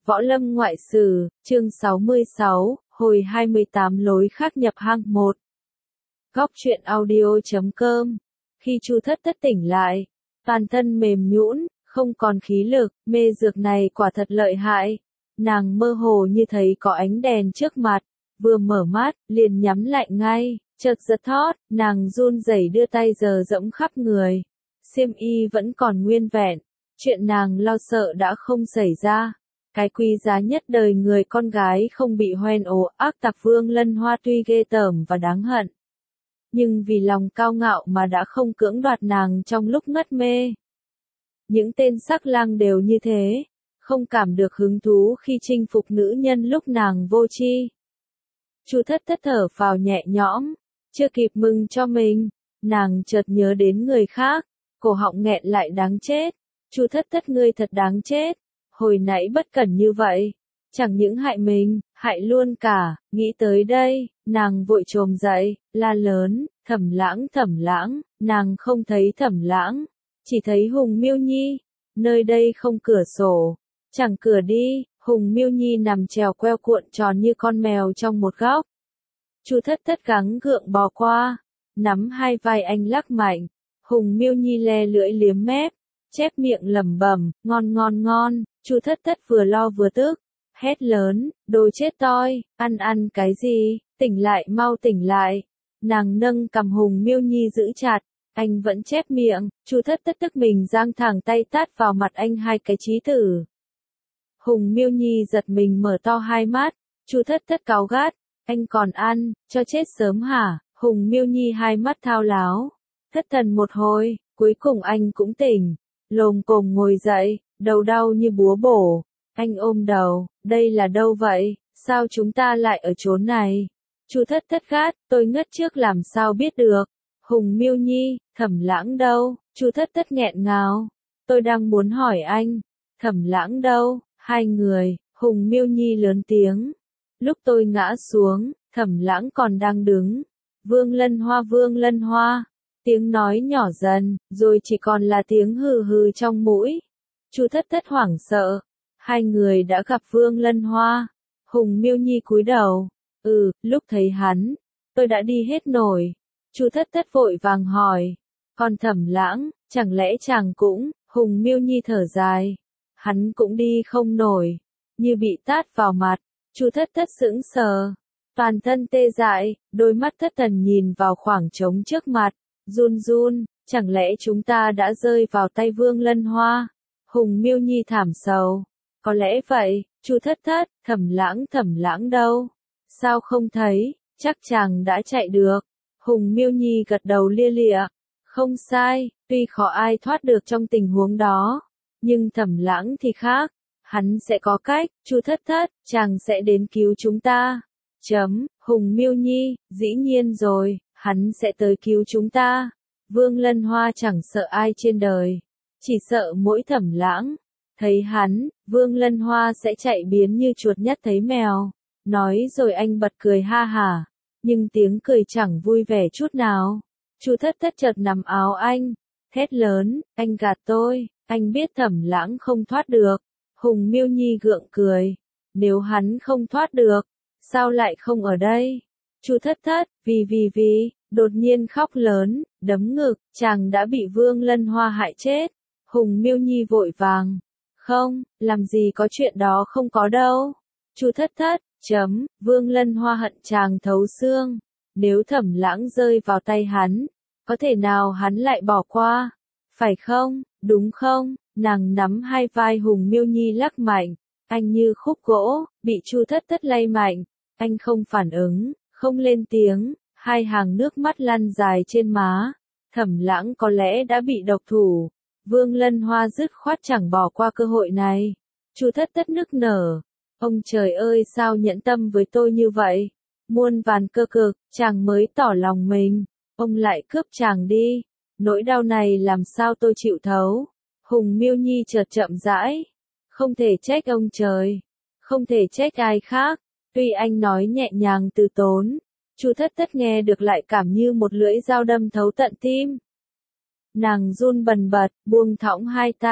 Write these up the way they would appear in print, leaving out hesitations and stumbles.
Võ Lâm Ngoại Sử, chương 66, hồi 28 lối khác nhập hang 1. Góc truyện audio.com. Khi Chu Thất Thất tỉnh lại, toàn thân mềm nhũn, không còn khí lực, mê dược này quả thật lợi hại. Nàng mơ hồ như thấy có ánh đèn trước mặt, vừa mở mắt, liền nhắm lại ngay, chợt giật thót, nàng run rẩy đưa tay giở giẫm khắp người. Xiêm y vẫn còn nguyên vẹn, chuyện nàng lo sợ đã không xảy ra. Cái quý giá nhất đời người con gái không bị hoen ố, ác tặc Vương Lân Hoa tuy ghê tởm và đáng hận, nhưng vì lòng cao ngạo mà đã không cưỡng đoạt nàng trong lúc ngất mê. Những tên sắc lang đều như thế, không cảm được hứng thú khi chinh phục nữ nhân lúc nàng vô tri. Chu Thất Thất thở phào nhẹ nhõm, chưa kịp mừng cho mình, nàng chợt nhớ đến người khác, cổ họng nghẹn lại đáng chết. Chu Thất Thất, ngươi thật đáng chết. Hồi nãy bất cẩn như vậy, chẳng những hại mình, hại luôn cả. Nghĩ tới đây, nàng vội chồm dậy, la lớn, Thẩm Lãng, nàng không thấy Thẩm Lãng, chỉ thấy Hùng Miêu Nhi. Nơi đây không cửa sổ, chẳng cửa đi. Hùng Miêu Nhi nằm trèo queo cuộn tròn như con mèo trong một góc. Chu Thất Thất gắng gượng bò qua, nắm hai vai anh lắc mạnh. Hùng Miêu Nhi le lưỡi liếm mép, chép miệng lẩm bẩm, ngon. Chu Thất Thất vừa lo vừa tức, hét lớn, đồ chết toi, ăn cái gì, tỉnh lại, mau tỉnh lại. Nàng nâng cằm Hùng Miêu Nhi giữ chặt, anh vẫn chép miệng. Chu Thất Thất tức mình giang thẳng tay tát vào mặt anh hai cái chí tử. Hùng Miêu Nhi giật mình mở to hai mắt. Chu Thất Thất cáu gắt, anh còn ăn, cho chết sớm hả? Hùng Miêu Nhi hai mắt thao láo, thất thần một hồi, cuối cùng anh cũng tỉnh, lồm cồm ngồi dậy, đầu đau như búa bổ. Anh ôm đầu, đây là đâu vậy, sao chúng ta lại ở chốn này? Chu Thất Thất gắt, tôi ngất trước làm sao biết được. Hùng Miêu Nhi, Thẩm Lãng đâu? Chu Thất Thất nghẹn ngào, tôi đang muốn hỏi anh, Thẩm Lãng đâu? Hai người. Hùng Miêu Nhi lớn tiếng, lúc tôi ngã xuống, Thẩm Lãng còn đang đứng. Vương Lân Hoa. Tiếng nói nhỏ dần, rồi chỉ còn là tiếng hừ hừ trong mũi. Chu Thất Thất hoảng sợ, hai người đã gặp Vương Lân Hoa. Hùng Miêu Nhi cúi đầu, lúc thấy hắn, tôi đã đi hết nổi. Chu Thất Thất vội vàng hỏi, còn Thẩm Lãng, chẳng lẽ chàng cũng? Hùng Miêu Nhi thở dài, hắn cũng đi không nổi, như bị tát vào mặt. Chu Thất Thất sững sờ, toàn thân tê dại, đôi mắt thất thần nhìn vào khoảng trống trước mặt, run, chẳng lẽ chúng ta đã rơi vào tay Vương Lân Hoa? Hùng Miêu Nhi thảm sầu, có lẽ vậy. Chu Thất Thất, Thẩm Lãng đâu? Sao không thấy, chắc chàng đã chạy được. Hùng Miêu Nhi gật đầu lia lịa, không sai, tuy khó ai thoát được trong tình huống đó, nhưng Thẩm Lãng thì khác, hắn sẽ có cách. Chu Thất Thất, chàng sẽ đến cứu chúng ta. Hùng Miêu Nhi, dĩ nhiên rồi, hắn sẽ tới cứu chúng ta. Vương Lân Hoa chẳng sợ ai trên đời, chỉ sợ mỗi Thẩm Lãng. Thấy hắn, Vương Lân Hoa sẽ chạy biến như chuột nhất thấy mèo. Nói rồi anh bật cười ha hả, nhưng tiếng cười chẳng vui vẻ chút nào. Chu Thất Thất chợt nắm áo anh, thét lớn, anh gạt tôi, anh biết Thẩm Lãng không thoát được. Hùng Miêu Nhi gượng cười, nếu hắn không thoát được, sao lại không ở đây? Chu Thất Thất, vì, đột nhiên khóc lớn, đấm ngực, chàng đã bị Vương Lân Hoa hại chết. Hùng Miêu Nhi vội vàng, không, làm gì có chuyện đó, không có đâu. Chu Thất Thất, Vương Lân Hoa hận chàng thấu xương, nếu Thẩm Lãng rơi vào tay hắn, có thể nào hắn lại bỏ qua, phải không, đúng không? Nàng nắm hai vai Hùng Miêu Nhi lắc mạnh, anh như khúc gỗ, bị Chu Thất Thất lay mạnh, anh không phản ứng, không lên tiếng, hai hàng nước mắt lăn dài trên má. Thẩm Lãng có lẽ đã bị độc thủ, Vương Lân Hoa dứt khoát chẳng bỏ qua cơ hội này. Chu Thất Thất nức nở, ông trời ơi, sao nhẫn tâm với tôi như vậy? Muôn vàn cơ cực, chàng mới tỏ lòng mình, ông lại cướp chàng đi. Nỗi đau này làm sao tôi chịu thấu? Hùng Miêu Nhi chợt chậm rãi, không thể trách ông trời, không thể trách ai khác. Tuy anh nói nhẹ nhàng từ tốn, Chu Thất Thất nghe được lại cảm như một lưỡi dao đâm thấu tận tim. Nàng run bần bật, buông thõng hai tay,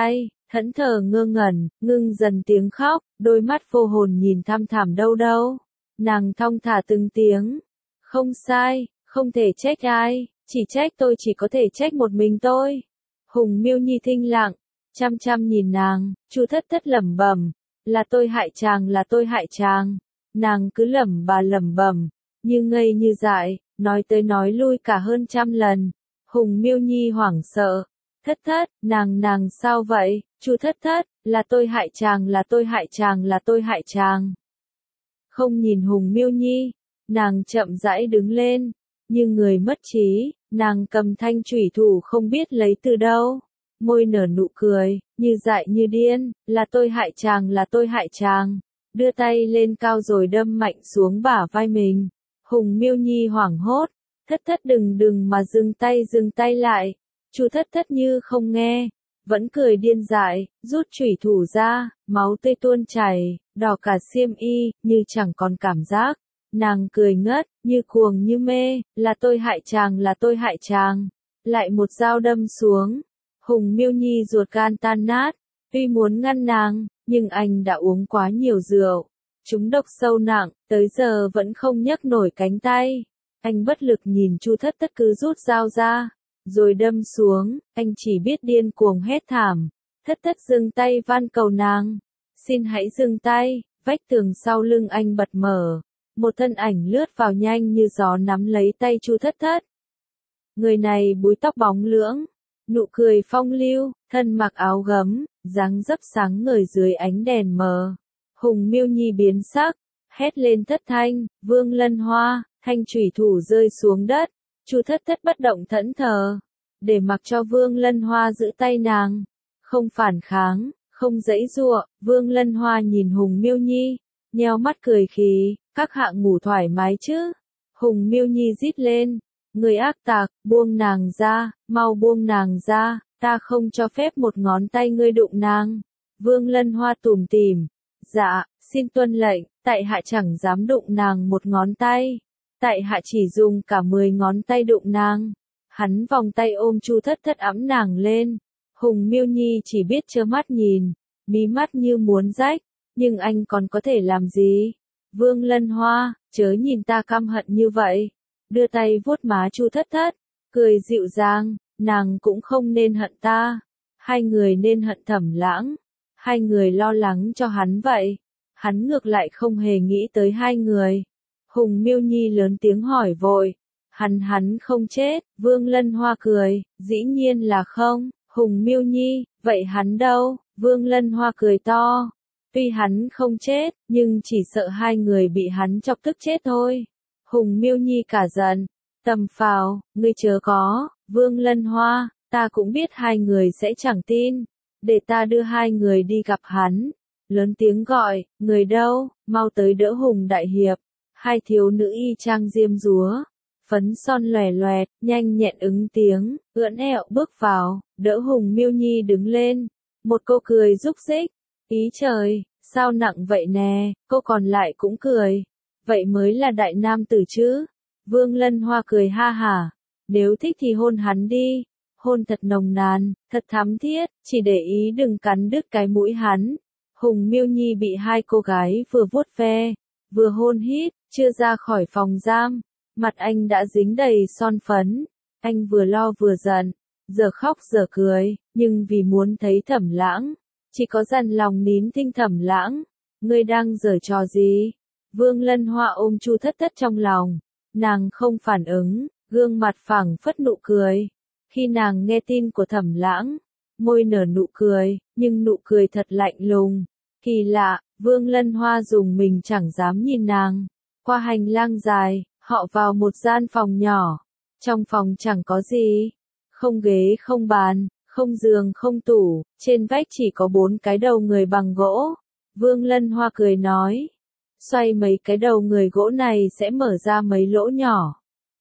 thẫn thờ ngơ ngẩn, ngưng dần tiếng khóc, đôi mắt vô hồn nhìn thăm thẳm đâu đâu. Nàng thong thả từng tiếng. Không sai, không thể trách ai, chỉ trách tôi chỉ có thể trách một mình tôi. Hùng Miêu Nhi thinh lặng, chăm chăm nhìn nàng, Chu Thất Thất lẩm bẩm, là tôi hại chàng, là tôi hại chàng. Nàng cứ lẩm bẩm, như ngây như dại, nói tới nói lui cả hơn 100 lần. Hùng Miêu Nhi hoảng sợ, Thất Thất, nàng sao vậy? Chu Thất Thất, là tôi hại chàng, là tôi hại chàng, là tôi hại chàng. Không nhìn Hùng Miêu Nhi, nàng chậm rãi đứng lên, như người mất trí, nàng cầm thanh chủy thủ không biết lấy từ đâu, môi nở nụ cười, như dại như điên, là tôi hại chàng, là tôi hại chàng, đưa tay lên cao rồi đâm mạnh xuống bả vai mình. Hùng Miêu Nhi hoảng hốt, Thất Thất đừng mà dừng tay lại. Chu Thất Thất như không nghe, vẫn cười điên dại, rút chủy thủ ra, máu tươi tuôn chảy, đỏ cả xiêm y, như chẳng còn cảm giác. Nàng cười ngất, như cuồng như mê, là tôi hại chàng, là tôi hại chàng. Lại một dao đâm xuống. Hùng Miêu Nhi ruột gan tan nát, tuy muốn ngăn nàng, nhưng anh đã uống quá nhiều rượu. Trúng độc sâu nặng, tới giờ vẫn không nhấc nổi cánh tay. Anh bất lực nhìn Chu Thất Thất cứ rút dao ra, rồi đâm xuống, anh chỉ biết điên cuồng hét thảm. Thất Thất dừng tay van cầu nàng, xin hãy dừng tay. Vách tường sau lưng anh bật mở, một thân ảnh lướt vào nhanh như gió nắm lấy tay Chu Thất Thất. Người này búi tóc bóng lưỡng, nụ cười phong lưu, thân mặc áo gấm, dáng dấp sáng ngời dưới ánh đèn mờ. Hùng Miêu Nhi biến sắc, hét lên thất thanh, Vương Lân Hoa, thanh chủy thủ rơi xuống đất. Chu Thất Thất bất động thẫn thờ, để mặc cho Vương Lân Hoa giữ tay nàng, không phản kháng, không giãy giụa. Vương Lân Hoa nhìn Hùng Miêu Nhi, nheo mắt cười khí, các hạ ngủ thoải mái chứ? Hùng Miêu Nhi rít lên, người ác tặc, buông nàng ra, mau buông nàng ra, ta không cho phép một ngón tay ngươi đụng nàng. Vương Lân Hoa tủm tỉm, dạ, xin tuân lệnh, tại hạ chẳng dám đụng nàng một ngón tay. Tại hạ chỉ dùng cả 10 ngón tay đụng nàng. Hắn vòng tay ôm Chu Thất Thất ẵm nàng lên. Hùng Miêu Nhi chỉ biết trơ mắt nhìn, mí mắt như muốn rách, nhưng anh còn có thể làm gì? Vương Lân Hoa, chớ nhìn ta căm hận như vậy. Đưa tay vuốt má Chu Thất Thất, cười dịu dàng, nàng cũng không nên hận ta. Hai người nên hận Thẩm Lãng. Hai người lo lắng cho hắn vậy. Hắn ngược lại không hề nghĩ tới hai người. Hùng Miêu Nhi lớn tiếng hỏi vội. Hắn không chết. Vương Lân Hoa cười, dĩ nhiên là không. Hùng Miêu Nhi, vậy hắn đâu? Vương Lân Hoa cười to. Tuy hắn không chết, nhưng chỉ sợ hai người bị hắn chọc tức chết thôi. Hùng Miêu Nhi cả giận. Tầm phào, ngươi chớ có. Vương Lân Hoa, ta cũng biết hai người sẽ chẳng tin. Để ta đưa hai người đi gặp hắn. Lớn tiếng gọi, người đâu, mau tới đỡ Hùng đại hiệp. Hai thiếu nữ y chang diêm dúa, phấn son lòe loẹt, nhanh nhẹn ứng tiếng, ưỡn ẹo bước vào, đỡ Hùng Miêu Nhi đứng lên. Một cô cười rúc rích, ý trời, sao nặng vậy nè, cô còn lại cũng cười. Vậy mới là đại nam tử chứ. Vương Lân Hoa cười ha hả, nếu thích thì hôn hắn đi. Hôn thật nồng nàn, thật thắm thiết, chỉ để ý đừng cắn đứt cái mũi hắn. Hùng Miêu Nhi bị hai cô gái vừa vuốt ve, vừa hôn hít, chưa ra khỏi phòng giam. Mặt anh đã dính đầy son phấn. Anh vừa lo vừa giận, giờ khóc giờ cười, nhưng vì muốn thấy Thẩm Lãng, chỉ có dằn lòng nín thinh. Thẩm Lãng, ngươi đang giở trò gì? Vương Lân Hoa ôm Chu Thất Thất trong lòng, nàng không phản ứng, gương mặt phẳng phất nụ cười. Khi nàng nghe tin của Thẩm Lãng, môi nở nụ cười, nhưng nụ cười thật lạnh lùng. Kỳ lạ, Vương Lân Hoa dùng mình chẳng dám nhìn nàng. Qua hành lang dài, họ vào một gian phòng nhỏ. Trong phòng chẳng có gì. Không ghế không bàn, không giường không tủ, trên vách chỉ có 4 cái đầu người bằng gỗ. Vương Lân Hoa cười nói, xoay mấy cái đầu người gỗ này sẽ mở ra mấy lỗ nhỏ.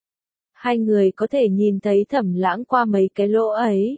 Hai người có thể nhìn thấy Thẩm Lãng qua mấy cái lỗ ấy.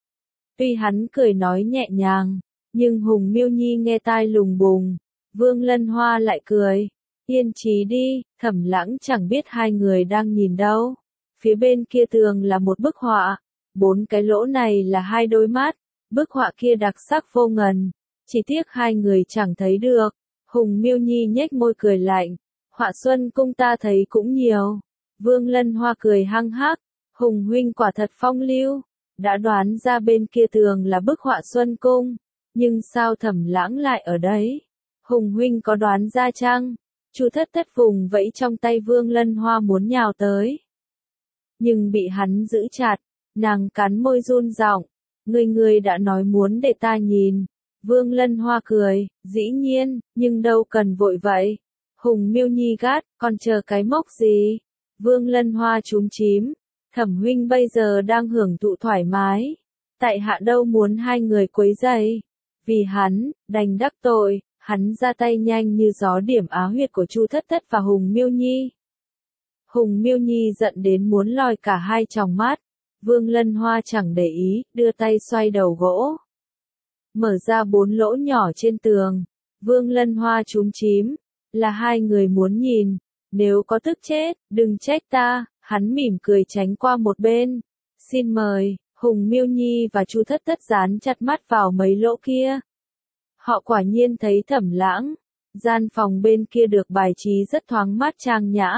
Tuy hắn cười nói nhẹ nhàng, nhưng Hùng Miêu Nhi nghe tai lùng bùng. Vương Lân Hoa lại cười, yên trí đi, Thẩm Lãng chẳng biết hai người đang nhìn đâu. Phía bên kia tường là một bức họa, 4 cái lỗ này là 2 đôi mắt, Bức họa kia đặc sắc vô ngần, chỉ tiếc hai người chẳng thấy được. Hùng Miêu Nhi nhếch môi cười lạnh, họa Xuân Cung ta thấy cũng nhiều. Vương Lân Hoa cười hăng hắc, Hùng huynh quả thật phong lưu, đã đoán ra bên kia tường là bức họa Xuân Cung, nhưng sao Thẩm Lãng lại ở đấy? Hùng huynh có đoán ra chăng? Chu Thất Thất vùng vẫy trong tay Vương Lân Hoa muốn nhào tới, nhưng bị hắn giữ chặt, nàng cắn môi run giọng, ngươi đã nói muốn để ta nhìn. Vương Lân Hoa cười, dĩ nhiên, nhưng đâu cần vội vậy. Hùng Miêu Nhi gắt, còn chờ cái mốc gì? Vương Lân Hoa chúm chím, Thẩm huynh bây giờ đang hưởng thụ thoải mái, tại hạ đâu muốn hai người quấy rầy. Vì hắn, đành đắc tội, hắn ra tay nhanh như gió điểm á huyệt của Chu Thất Thất và Hùng Miêu Nhi. Hùng Miêu Nhi giận đến muốn lòi cả hai tròng mắt. Vương Lân Hoa chẳng để ý, đưa tay xoay đầu gỗ, mở ra 4 lỗ nhỏ trên tường. Vương Lân Hoa chúm chím, là hai người muốn nhìn, nếu có tức chết, đừng trách ta. Hắn mỉm cười tránh qua một bên. Xin mời. Hùng Miêu Nhi và Chu Thất Thất dán chặt mắt vào mấy lỗ kia. Họ quả nhiên thấy Thẩm Lãng. Gian phòng bên kia được bài trí rất thoáng mát trang nhã.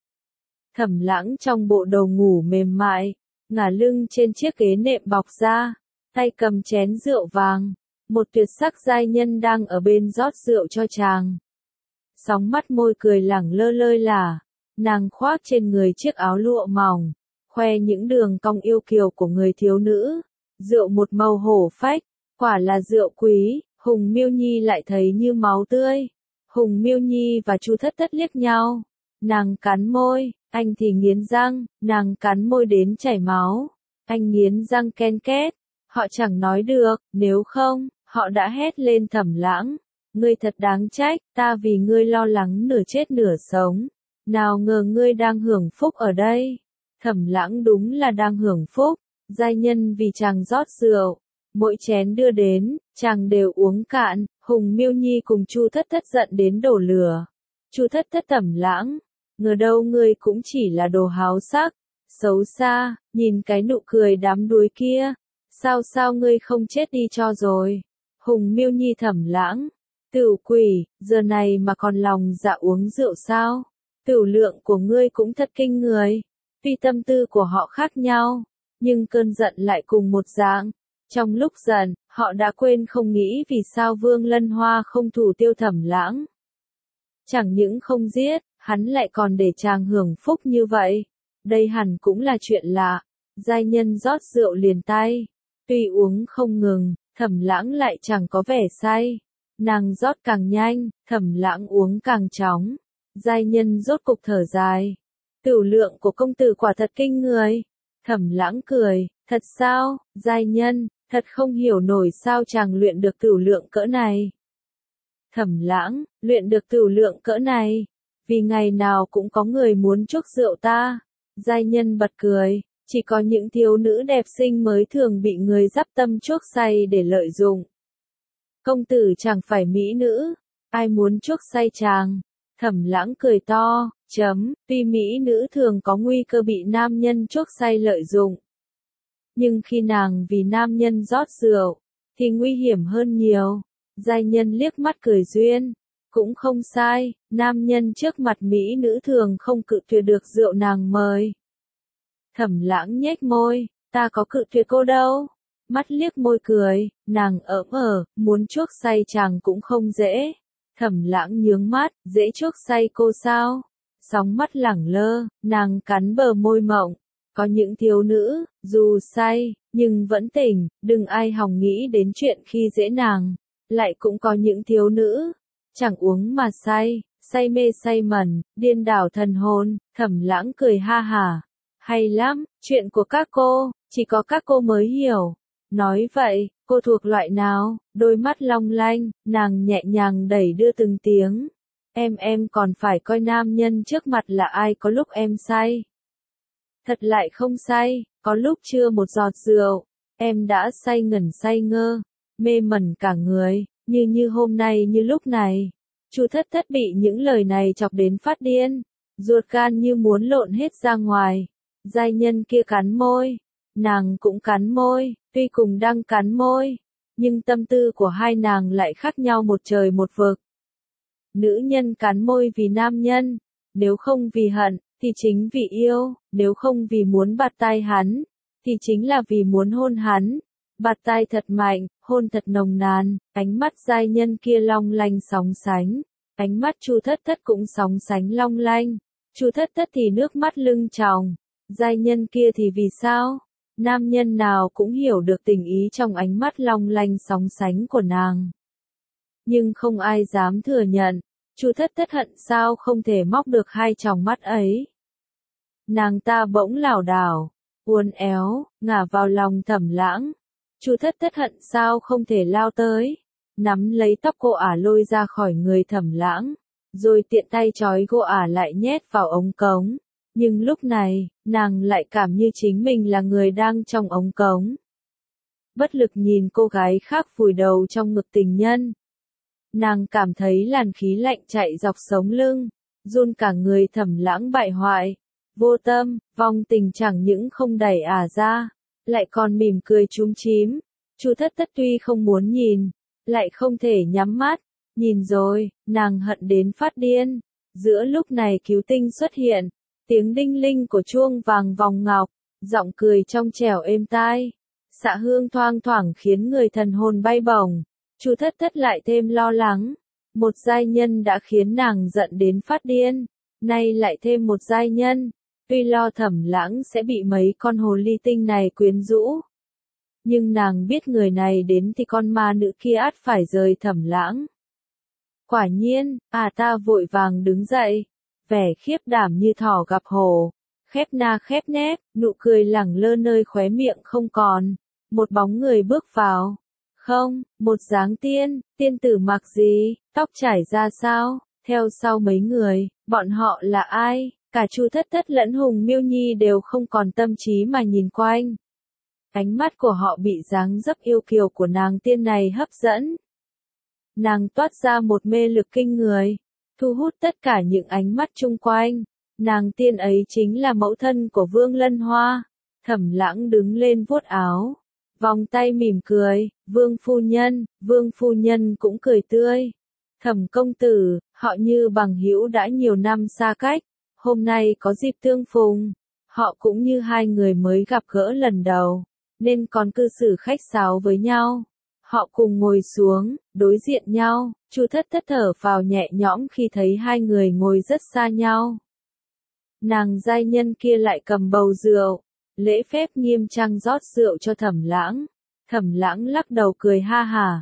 Thẩm Lãng trong bộ đồ ngủ mềm mại, ngả lưng trên chiếc ghế nệm bọc da, tay cầm chén rượu vàng. Một tuyệt sắc giai nhân đang ở bên rót rượu cho chàng. Sóng mắt môi cười lẳng lơ lơi là, nàng khoác trên người chiếc áo lụa mỏng, khoe những đường cong yêu kiều của người thiếu nữ. Rượu một màu hổ phách, quả là rượu quý. Hùng Miêu Nhi lại thấy như máu tươi. Hùng Miêu Nhi và Chu Thất Thất liếc nhau. Nàng cắn môi, anh thì nghiến răng, nàng cắn môi đến chảy máu. Anh nghiến răng ken két. Họ chẳng nói được, nếu không, họ đã hét lên Thẩm Lãng. Ngươi thật đáng trách, ta vì ngươi lo lắng nửa chết nửa sống. Nào ngờ ngươi đang hưởng phúc ở đây. Thẩm Lãng đúng là đang hưởng phúc. Giai nhân vì chàng rót rượu, mỗi chén đưa đến, chàng đều uống cạn. Hùng Miêu Nhi cùng Chu Thất Thất giận đến đổ lửa. Chu Thất Thất Thẩm Lãng, ngờ đâu ngươi cũng chỉ là đồ háo sắc, xấu xa, nhìn cái nụ cười đám đuối kia. Sao ngươi không chết đi cho rồi? Hùng Miêu Nhi Thẩm Lãng, tửu quỷ, giờ này mà còn lòng dạ uống rượu sao? Tửu lượng của ngươi cũng thật kinh người. Tuy tâm tư của họ khác nhau, nhưng cơn giận lại cùng một dạng. Trong lúc giận, họ đã quên không nghĩ vì sao Vương Lân Hoa không thủ tiêu Thẩm Lãng. Chẳng những không giết, hắn lại còn để chàng hưởng phúc như vậy. Đây hẳn cũng là chuyện lạ. Giai nhân rót rượu liền tay. Tuy uống không ngừng, Thẩm Lãng lại chẳng có vẻ say. Nàng rót càng nhanh, Thẩm Lãng uống càng chóng. Giai nhân rốt cục thở dài. Tửu lượng của công tử quả thật kinh người. Thẩm Lãng cười, thật sao, giai nhân, thật không hiểu nổi sao chàng luyện được tửu lượng cỡ này. Thẩm Lãng, luyện được tửu lượng cỡ này, vì ngày nào cũng có người muốn chuốc rượu ta. Giai nhân bật cười, chỉ có những thiếu nữ đẹp xinh mới thường bị người dắp tâm chuốc say để lợi dụng. Công tử chẳng phải mỹ nữ, ai muốn chuốc say chàng. Thẩm Lãng cười to, tuy mỹ nữ thường có nguy cơ bị nam nhân chuốc say lợi dụng. Nhưng khi nàng vì nam nhân rót rượu, thì nguy hiểm hơn nhiều. Giai nhân liếc mắt cười duyên, cũng không sai, nam nhân trước mặt mỹ nữ thường không cự tuyệt được rượu nàng mời. Thẩm Lãng nhếch môi, ta có cự tuyệt cô đâu. Mắt liếc môi cười, nàng muốn chuốc say chàng cũng không dễ. Thẩm Lãng nhướng mắt, dễ chuốc say cô sao? Sóng mắt lẳng lơ, nàng cắn bờ môi mọng. Có những thiếu nữ, dù say, nhưng vẫn tỉnh, đừng ai hòng nghĩ đến chuyện khi dễ nàng. Lại cũng có những thiếu nữ, chẳng uống mà say, say mê say mẩn, điên đảo thần hồn. Thẩm Lãng cười ha hả. Hay lắm, chuyện của các cô, chỉ có các cô mới hiểu. Nói vậy, cô thuộc loại nào? Đôi mắt long lanh, nàng nhẹ nhàng đẩy đưa từng tiếng. Em còn phải coi nam nhân trước mặt là ai có lúc em say. Thật lại không say, có lúc chưa một giọt rượu, em đã say ngẩn say ngơ, mê mẩn cả người, như hôm nay như lúc này. Chu Thất Thất bị những lời này chọc đến phát điên, ruột gan như muốn lộn hết ra ngoài. Giai nhân kia cắn môi, Nàng cũng cắn môi, tuy cùng đang cắn môi, nhưng tâm tư của hai nàng lại khác nhau một trời một vực. Nữ nhân cắn môi vì nam nhân, nếu không vì hận, thì chính vì yêu, nếu không vì muốn bạt tai hắn, thì chính là vì muốn hôn hắn. Bạt tai thật mạnh, hôn thật nồng nàn, ánh mắt giai nhân kia long lanh sóng sánh, ánh mắt Chu Thất Thất cũng sóng sánh long lanh. Chu Thất Thất thì nước mắt lưng tròng, giai nhân kia thì vì sao? Nam nhân nào cũng hiểu được tình ý trong ánh mắt long lanh sóng sánh của nàng. Nhưng không ai dám thừa nhận, Chu Thất Thất hận sao không thể móc được hai tròng mắt ấy. Nàng ta bỗng lảo đảo, uốn éo, ngả vào lòng Thẩm Lãng. Chu Thất Thất hận sao không thể lao tới, nắm lấy tóc cô ả lôi ra khỏi người Thẩm Lãng, rồi tiện tay trói cô ả lại nhét vào ống cống. Nhưng lúc này, nàng lại cảm như chính mình là người đang trong ống cống. Bất lực nhìn cô gái khác vùi đầu trong ngực tình nhân. Nàng cảm thấy làn khí lạnh chạy dọc sống lưng, run cả người. Thẩm Lãng bại hoại, vô tâm, vong tình chẳng những không đẩy ả ra, lại còn mỉm cười chúm chím. Chu Thất Thất tuy không muốn nhìn, lại không thể nhắm mắt, nhìn rồi, nàng hận đến phát điên. Giữa lúc này cứu tinh xuất hiện, tiếng đinh linh của chuông vàng vòng ngọc, giọng cười trong trẻo êm tai, xạ hương thoang thoảng khiến người thần hồn bay bổng. Chu Thất Thất lại thêm lo lắng, một giai nhân đã khiến nàng giận đến phát điên, nay lại thêm một giai nhân, tuy lo Thẩm Lãng sẽ bị mấy con hồ ly tinh này quyến rũ, nhưng nàng biết người này đến thì con ma nữ kia ắt phải rời Thẩm Lãng. Quả nhiên, ta vội vàng đứng dậy, vẻ khiếp đảm như thỏ gặp hổ, khép na khép nép, nụ cười lẳng lơ nơi khóe miệng không còn. Một bóng người bước vào. Không, một dáng tiên tử mặc gì, tóc trải ra sao, theo sau mấy người, bọn họ là ai? Cả Chu Thất Thất lẫn Hùng Miêu Nhi đều không còn tâm trí mà nhìn quanh. Ánh mắt của họ bị dáng dấp yêu kiều của nàng tiên này hấp dẫn. Nàng toát ra một mê lực kinh người, thu hút tất cả những ánh mắt chung quanh. Nàng tiên ấy chính là mẫu thân của Vương Lân Hoa. Thẩm Lãng đứng lên vuốt áo, vòng tay mỉm cười, Vương phu nhân cũng cười tươi. Thẩm công tử, họ như bằng hữu đã nhiều năm xa cách, hôm nay có dịp tương phùng, họ cũng như hai người mới gặp gỡ lần đầu, nên còn cư xử khách sáo với nhau. Họ cùng ngồi xuống, đối diện nhau, Chu Thất Thất thở phào nhẹ nhõm khi thấy hai người ngồi rất xa nhau. Nàng giai nhân kia lại cầm bầu rượu, lễ phép nghiêm trang rót rượu cho Thẩm Lãng. Thẩm Lãng lắc đầu cười ha hả,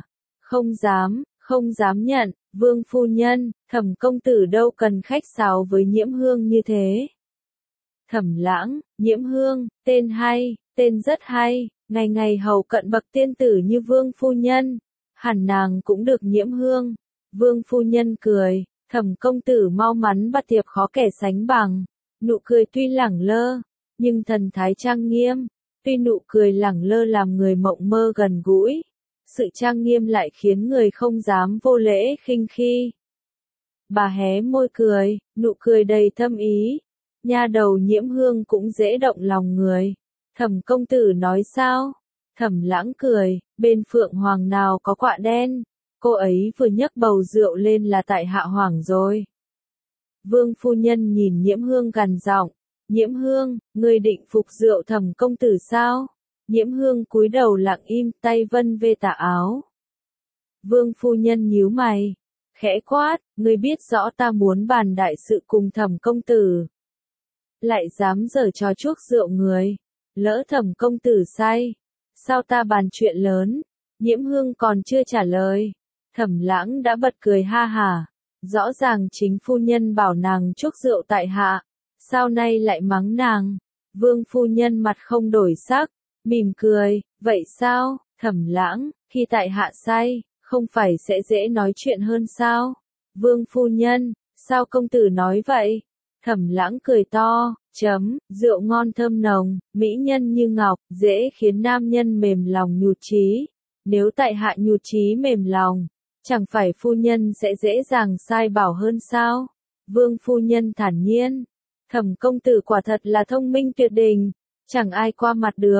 không dám nhận, Vương phu nhân, Thẩm công tử đâu cần khách sáo với Nhiễm Hương như thế. Thẩm Lãng, Nhiễm Hương, tên hay, tên rất hay, ngày ngày hầu cận bậc tiên tử như Vương phu nhân, hẳn nàng cũng được Nhiễm Hương. Vương phu nhân cười, Thẩm công tử mau mắn bắt tiệp khó kẻ sánh bằng. Nụ cười tuy lẳng lơ, nhưng thần thái trang nghiêm, tuy nụ cười lẳng lơ làm người mộng mơ gần gũi, sự trang nghiêm lại khiến người không dám vô lễ khinh khi. Bà hé môi cười, nụ cười đầy thâm ý, nha đầu Nhiễm Hương cũng dễ động lòng người. Thẩm công tử nói sao? Thẩm Lãng cười, bên Phượng Hoàng nào có quạ đen, cô ấy vừa nhấc bầu rượu lên là tại hạ hoàng rồi. Vương phu nhân nhìn Nhiễm Hương gằn giọng, Nhiễm Hương, ngươi định phục rượu Thẩm công tử sao? Nhiễm Hương cúi đầu lặng im, tay vân vê tà áo. Vương phu nhân nhíu mày, khẽ quát, ngươi biết rõ ta muốn bàn đại sự cùng Thẩm công tử, lại dám giở trò chuốc rượu người, lỡ Thẩm công tử say, sao ta bàn chuyện lớn? Nhiễm Hương còn chưa trả lời, Thẩm Lãng đã bật cười ha hả, rõ ràng chính phu nhân bảo nàng chuốc rượu tại hạ, sao nay lại mắng nàng? Vương phu nhân mặt không đổi sắc, mỉm cười, vậy sao? Thẩm Lãng, khi tại hạ say, không phải sẽ dễ nói chuyện hơn sao? Vương phu nhân, sao công tử nói vậy? Thẩm Lãng cười to, rượu ngon thơm nồng, mỹ nhân như ngọc, dễ khiến nam nhân mềm lòng nhụt chí. Nếu tại hạ nhụt chí mềm lòng, chẳng phải phu nhân sẽ dễ dàng sai bảo hơn sao? Vương phu nhân thản nhiên, Thẩm công tử quả thật là thông minh tuyệt đỉnh, chẳng ai qua mặt được.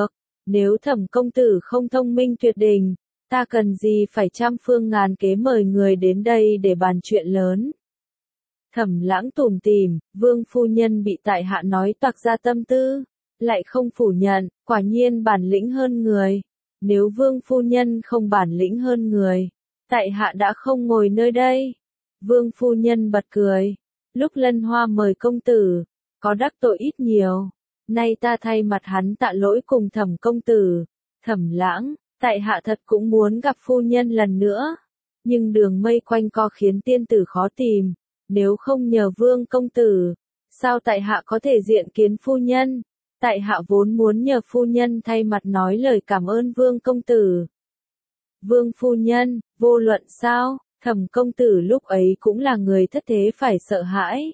Nếu Thẩm công tử không thông minh tuyệt đỉnh, ta cần gì phải trăm phương ngàn kế mời người đến đây để bàn chuyện lớn. Thẩm Lãng tủm tỉm, Vương phu nhân bị tại hạ nói toạc ra tâm tư, lại không phủ nhận, quả nhiên bản lĩnh hơn người. Nếu Vương phu nhân không bản lĩnh hơn người, tại hạ đã không ngồi nơi đây. Vương phu nhân bật cười, lúc Lân Hoa mời công tử, có đắc tội ít nhiều, nay ta thay mặt hắn tạ lỗi cùng Thẩm công tử. Thẩm Lãng, tại hạ thật cũng muốn gặp phu nhân lần nữa, nhưng đường mây quanh co khiến tiên tử khó tìm, nếu không nhờ Vương công tử, sao tại hạ có thể diện kiến phu nhân? Tại hạ vốn muốn nhờ phu nhân thay mặt nói lời cảm ơn Vương công tử. Vương phu nhân, vô luận sao, Thẩm công tử lúc ấy cũng là người thất thế phải sợ hãi.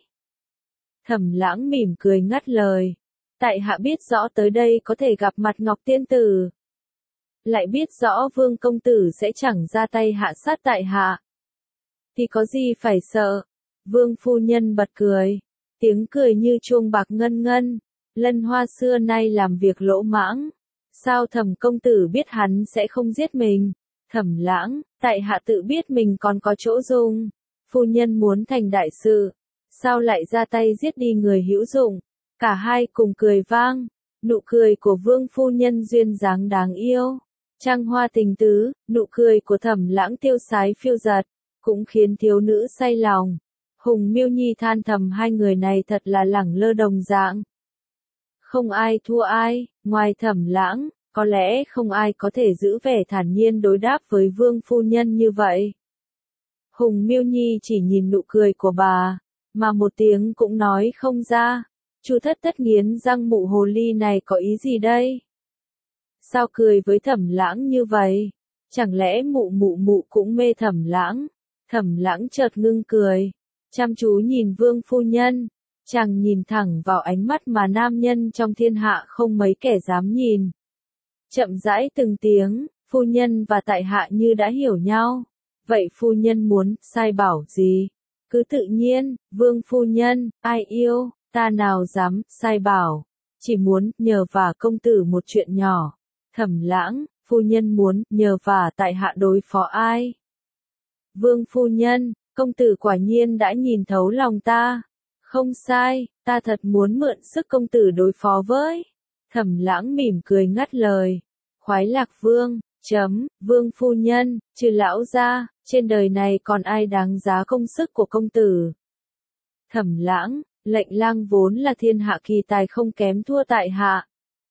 Thẩm Lãng mỉm cười ngắt lời, tại hạ biết rõ tới đây có thể gặp mặt Ngọc tiên tử, lại biết rõ Vương công tử sẽ chẳng ra tay hạ sát tại hạ, thì có gì phải sợ. Vương phu nhân bật cười, tiếng cười như chuông bạc ngân ngân. Lân Hoa xưa nay làm việc lỗ mãng, sao Thẩm công tử biết hắn sẽ không giết mình? Thẩm Lãng, tại hạ tự biết mình còn có chỗ dùng. Phu nhân muốn thành đại sự, sao lại ra tay giết đi người hữu dụng? Cả hai cùng cười vang, nụ cười của Vương phu nhân duyên dáng đáng yêu, trăng hoa tình tứ, nụ cười của Thẩm Lãng tiêu sái phiêu dật, cũng khiến thiếu nữ say lòng. Hùng Miêu Nhi than thầm hai người này thật là lẳng lơ đồng dạng. Không ai thua ai, ngoài Thẩm Lãng, có lẽ không ai có thể giữ vẻ thản nhiên đối đáp với Vương phu nhân như vậy. Hùng Miêu Nhi chỉ nhìn nụ cười của bà, mà một tiếng cũng nói không ra. Chu Thất Tất nghiến răng, mụ hồ ly này có ý gì đây? Sao cười với Thẩm Lãng như vậy? Chẳng lẽ mụ cũng mê Thẩm Lãng? Thẩm Lãng chợt ngưng cười, chăm chú nhìn Vương phu nhân, chàng nhìn thẳng vào ánh mắt mà nam nhân trong thiên hạ không mấy kẻ dám nhìn. Chậm rãi từng tiếng, phu nhân và tại hạ như đã hiểu nhau. Vậy phu nhân muốn sai bảo gì? Cứ tự nhiên, Vương phu nhân, ai yêu, ta nào dám sai bảo. Chỉ muốn nhờ vả công tử một chuyện nhỏ. Thẩm Lãng, phu nhân muốn nhờ vả tại hạ đối phó ai? Vương phu nhân, công tử quả nhiên đã nhìn thấu lòng ta. Không sai, ta thật muốn mượn sức công tử đối phó với. Thẩm Lãng mỉm cười ngắt lời. Khoái Lạc Vương, Vương phu nhân, trừ lão ra, trên đời này còn ai đáng giá công sức của công tử? Thẩm Lãng, Lệnh Lang vốn là thiên hạ kỳ tài không kém thua tại hạ.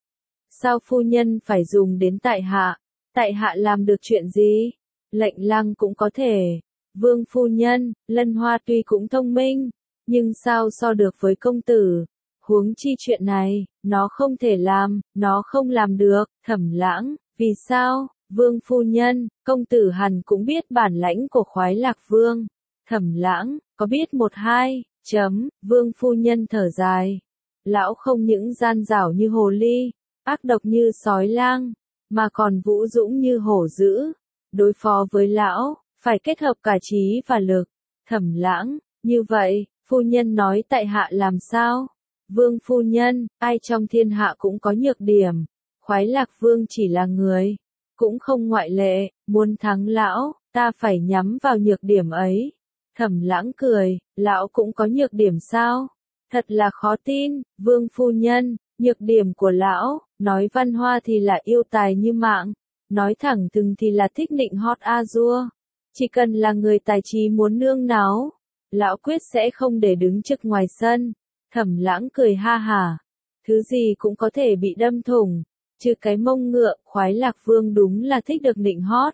Sao phu nhân phải dùng đến tại hạ? Tại hạ làm được chuyện gì? Lệnh Lang cũng có thể. Vương phu nhân, Lân Hoa tuy cũng thông minh, nhưng sao so được với công tử? Huống chi chuyện này, nó không thể làm, nó không làm được. Thẩm Lãng, vì sao? Vương phu nhân, công tử hẳn cũng biết bản lãnh của Khoái Lạc Vương. Thẩm Lãng, có biết một hai, Vương phu nhân thở dài. Lão không những gian dảo như hồ ly, ác độc như sói lang, mà còn vũ dũng như hổ dữ. Đối phó với lão, phải kết hợp cả trí và lực. Thẩm Lãng, như vậy, phu nhân nói tại hạ làm sao? Vương phu nhân, ai trong thiên hạ cũng có nhược điểm. Khoái Lạc Vương chỉ là người, cũng không ngoại lệ, muốn thắng lão, ta phải nhắm vào nhược điểm ấy. Thẩm Lãng cười, lão cũng có nhược điểm sao? Thật là khó tin. Vương phu nhân, nhược điểm của lão, nói văn hoa thì là yêu tài như mạng, nói thẳng thừng thì là thích nịnh hót a dua. Chỉ cần là người tài trí muốn nương náu, lão quyết sẽ không để đứng trước ngoài sân. Thẩm Lãng cười ha hả, thứ gì cũng có thể bị đâm thủng, trừ cái mông ngựa. Khoái Lạc Vương đúng là thích được nịnh hót.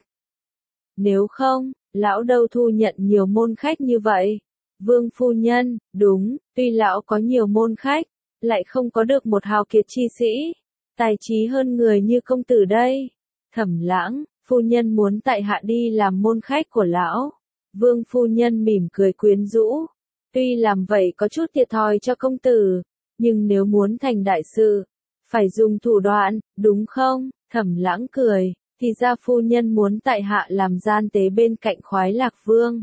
Nếu không, lão đâu thu nhận nhiều môn khách như vậy. Vương phu nhân, đúng, tuy lão có nhiều môn khách, lại không có được một hào kiệt chi sĩ, tài trí hơn người như công tử đây. Thẩm Lãng, phu nhân muốn tại hạ đi làm môn khách của lão. Vương phu nhân mỉm cười quyến rũ. Tuy làm vậy có chút thiệt thòi cho công tử, nhưng nếu muốn thành đại sự, phải dùng thủ đoạn, đúng không? Thẩm Lãng cười, thì ra phu nhân muốn tại hạ làm gian tế bên cạnh Khoái Lạc Vương.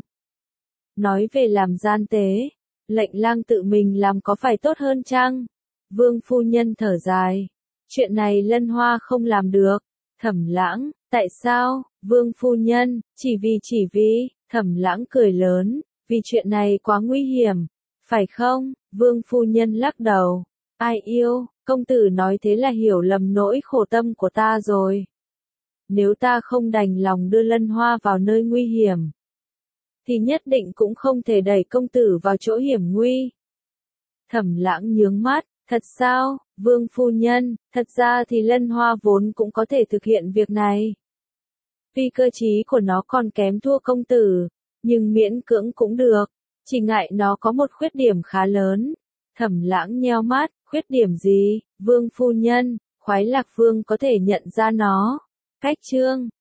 Nói về làm gian tế, Lệnh Lang tự mình làm có phải tốt hơn chăng? Vương phu nhân thở dài. Chuyện này Lân Hoa không làm được. Thẩm Lãng, tại sao, Vương phu nhân, chỉ vì, Thẩm Lãng cười lớn, vì chuyện này quá nguy hiểm, phải không? Vương phu nhân lắc đầu, ai yêu, công tử nói thế là hiểu lầm nỗi khổ tâm của ta rồi. Nếu ta không đành lòng đưa Lân Hoa vào nơi nguy hiểm, thì nhất định cũng không thể đẩy công tử vào chỗ hiểm nguy. Thẩm Lãng nhướng mắt, thật sao, Vương phu nhân, thật ra thì Lân Hoa vốn cũng có thể thực hiện việc này. Tuy cơ trí của nó còn kém thua công tử, nhưng miễn cưỡng cũng được, chỉ ngại nó có một khuyết điểm khá lớn. Thẩm Lãng nheo mắt, khuyết điểm gì, Vương phu nhân, Khoái Lạc Vương có thể nhận ra nó. Cách chương